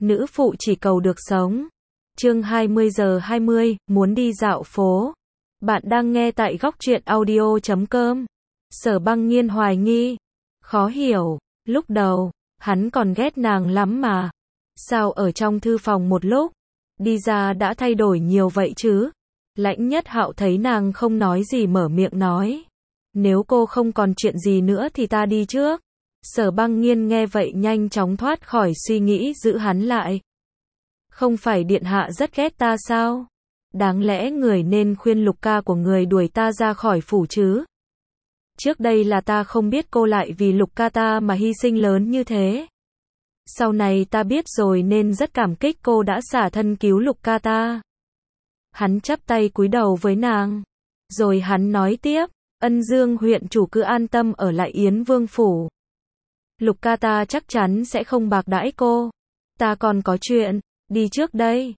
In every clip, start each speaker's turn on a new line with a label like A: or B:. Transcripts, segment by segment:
A: nữ phụ chỉ cầu được sống. Chương 20:20, muốn đi dạo phố. Bạn đang nghe tại Góc Truyện Audio.com. Sở Băng Nghiên hoài nghi, khó hiểu, lúc đầu, hắn còn ghét nàng lắm mà. Sao ở trong thư phòng một lúc, đi ra đã thay đổi nhiều vậy chứ? Lãnh Nhất Hạo thấy nàng không nói gì mở miệng nói. Nếu cô không còn chuyện gì nữa thì ta đi trước. Sở Băng Nghiên nghe vậy nhanh chóng thoát khỏi suy nghĩ giữ hắn lại. Không phải điện hạ rất ghét ta sao? Đáng lẽ người nên khuyên Lục ca của người đuổi ta ra khỏi phủ chứ? Trước đây là ta không biết cô lại vì Lục ca ta mà hy sinh lớn như thế. Sau này ta biết rồi nên rất cảm kích cô đã xả thân cứu Lục ca ta. Hắn chắp tay cúi đầu với nàng. Rồi hắn nói tiếp, Ân Dương huyện chủ cứ an tâm ở lại Yến Vương phủ. Lục ca ta chắc chắn sẽ không bạc đãi cô. Ta còn có chuyện, đi trước đây.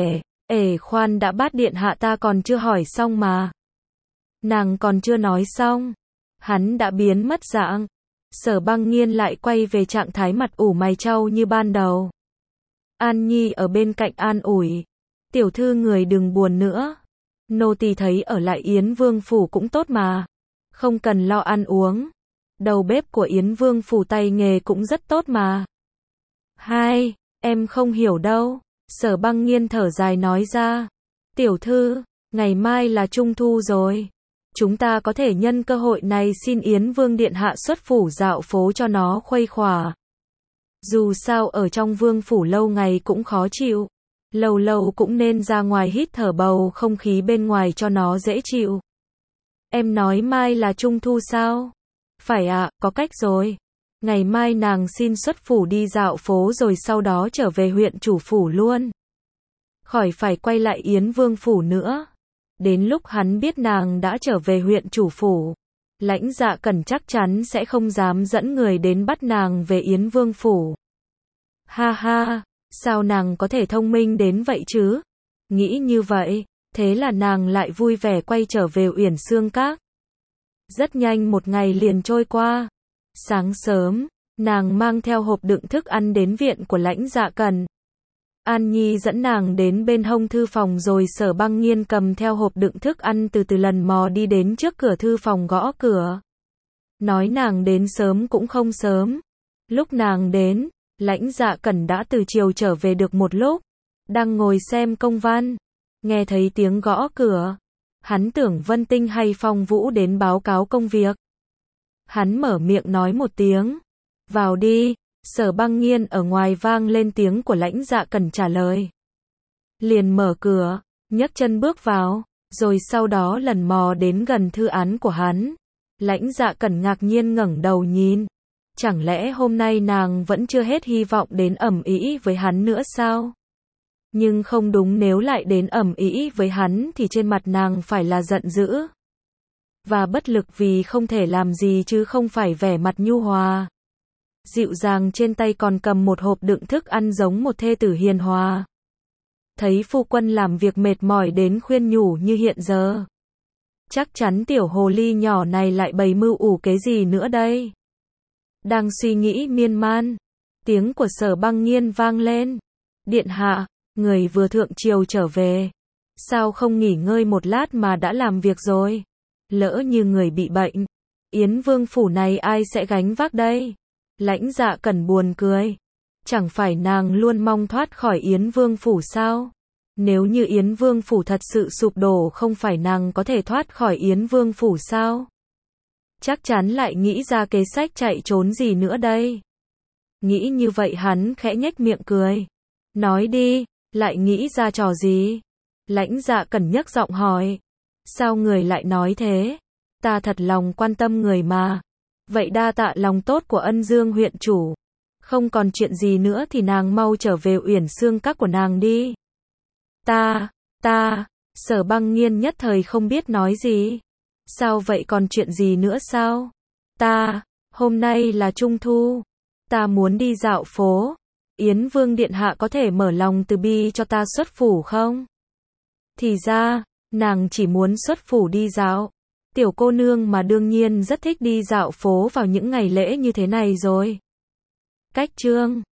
A: Khoan đã, bát điện hạ ta còn chưa hỏi xong mà. Nàng còn chưa nói xong. Hắn đã biến mất dạng. Sở Băng Nghiên lại quay về trạng thái mặt ủ mày chau như ban đầu. An Nhi ở bên cạnh an ủi. Tiểu thư người đừng buồn nữa. Nô tỳ thấy ở lại Yến Vương phủ cũng tốt mà. Không cần lo ăn uống. Đầu bếp của Yến Vương phủ tay nghề cũng rất tốt mà. Hai, em không hiểu đâu. Sở Băng Nghiên thở dài nói ra. Tiểu thư, ngày mai là Trung thu rồi. Chúng ta có thể nhân cơ hội này xin Yến Vương điện hạ xuất phủ dạo phố cho nó khuây khỏa. Dù sao ở trong vương phủ lâu ngày cũng khó chịu. Lâu lâu cũng nên ra ngoài hít thở bầu không khí bên ngoài cho nó dễ chịu. Em nói mai là Trung thu sao? Phải ạ, có cách rồi. Ngày mai nàng xin xuất phủ đi dạo phố rồi sau đó trở về huyện chủ phủ luôn. Khỏi phải quay lại Yến Vương phủ nữa. Đến lúc hắn biết nàng đã trở về huyện chủ phủ, Lãnh Dạ Cẩn chắc chắn sẽ không dám dẫn người đến bắt nàng về Yến Vương phủ. Ha ha, sao nàng có thể thông minh đến vậy chứ? Nghĩ như vậy, thế là nàng lại vui vẻ quay trở về Uyển Xương Các. Rất nhanh một ngày liền trôi qua. Sáng sớm, nàng mang theo hộp đựng thức ăn đến viện của Lãnh Dạ Cẩn. An Nhi dẫn nàng đến bên hông thư phòng rồi Sở Băng Nghiên cầm theo hộp đựng thức ăn từ từ lần mò đi đến trước cửa thư phòng gõ cửa. Nói nàng đến sớm cũng không sớm. Lúc nàng đến, Lãnh Dạ Cẩn đã từ chiều trở về được một lúc. Đang ngồi xem công văn. Nghe thấy tiếng gõ cửa. Hắn tưởng Vân Tinh hay Phong Vũ đến báo cáo công việc. Hắn mở miệng nói một tiếng. Vào đi. Sở Băng Nghiên ở ngoài vang lên tiếng của Lãnh Dạ Cẩn trả lời. Liền mở cửa, nhấc chân bước vào, rồi sau đó lần mò đến gần thư án của hắn. Lãnh Dạ Cẩn ngạc nhiên ngẩng đầu nhìn. Chẳng lẽ hôm nay nàng vẫn chưa hết hy vọng đến ầm ĩ với hắn nữa sao? Nhưng không đúng, nếu lại đến ầm ĩ với hắn thì trên mặt nàng phải là giận dữ và bất lực vì không thể làm gì chứ không phải vẻ mặt nhu hòa dịu dàng, trên tay còn cầm một hộp đựng thức ăn giống một thê tử hiền hòa. Thấy phu quân làm việc mệt mỏi đến khuyên nhủ như hiện giờ. Chắc chắn tiểu hồ ly nhỏ này lại bày mưu ủ kế gì nữa đây. Đang suy nghĩ miên man, tiếng của Sở Băng Nghiên vang lên. Điện hạ, người vừa thượng triều trở về. Sao không nghỉ ngơi một lát mà đã làm việc rồi? Lỡ như người bị bệnh, Yến Vương phủ này ai sẽ gánh vác đây? Lãnh Dạ Cẩn buồn cười. Chẳng phải nàng luôn mong thoát khỏi Yến Vương phủ sao? Nếu như Yến Vương phủ thật sự sụp đổ, không phải nàng có thể thoát khỏi Yến Vương phủ sao? Chắc chắn lại nghĩ ra kế sách chạy trốn gì nữa đây. Nghĩ như vậy hắn khẽ nhếch miệng cười. Nói đi, lại nghĩ ra trò gì? Lãnh Dạ Cẩn nhấc giọng hỏi. Sao người lại nói thế? Ta thật lòng quan tâm người mà. Vậy đa tạ lòng tốt của Ân Dương huyện chủ. Không còn chuyện gì nữa thì nàng mau trở về Uyển Xương Các của nàng đi. Sở Băng Nghiên nhất thời không biết nói gì. Sao vậy, còn chuyện gì nữa sao? Hôm nay là Trung thu. Ta muốn đi dạo phố. Yến Vương điện hạ có thể mở lòng từ bi cho ta xuất phủ không? Thì ra, nàng chỉ muốn xuất phủ đi dạo. Tiểu cô nương mà đương nhiên rất thích đi dạo phố vào những ngày lễ như thế này rồi. Cách chương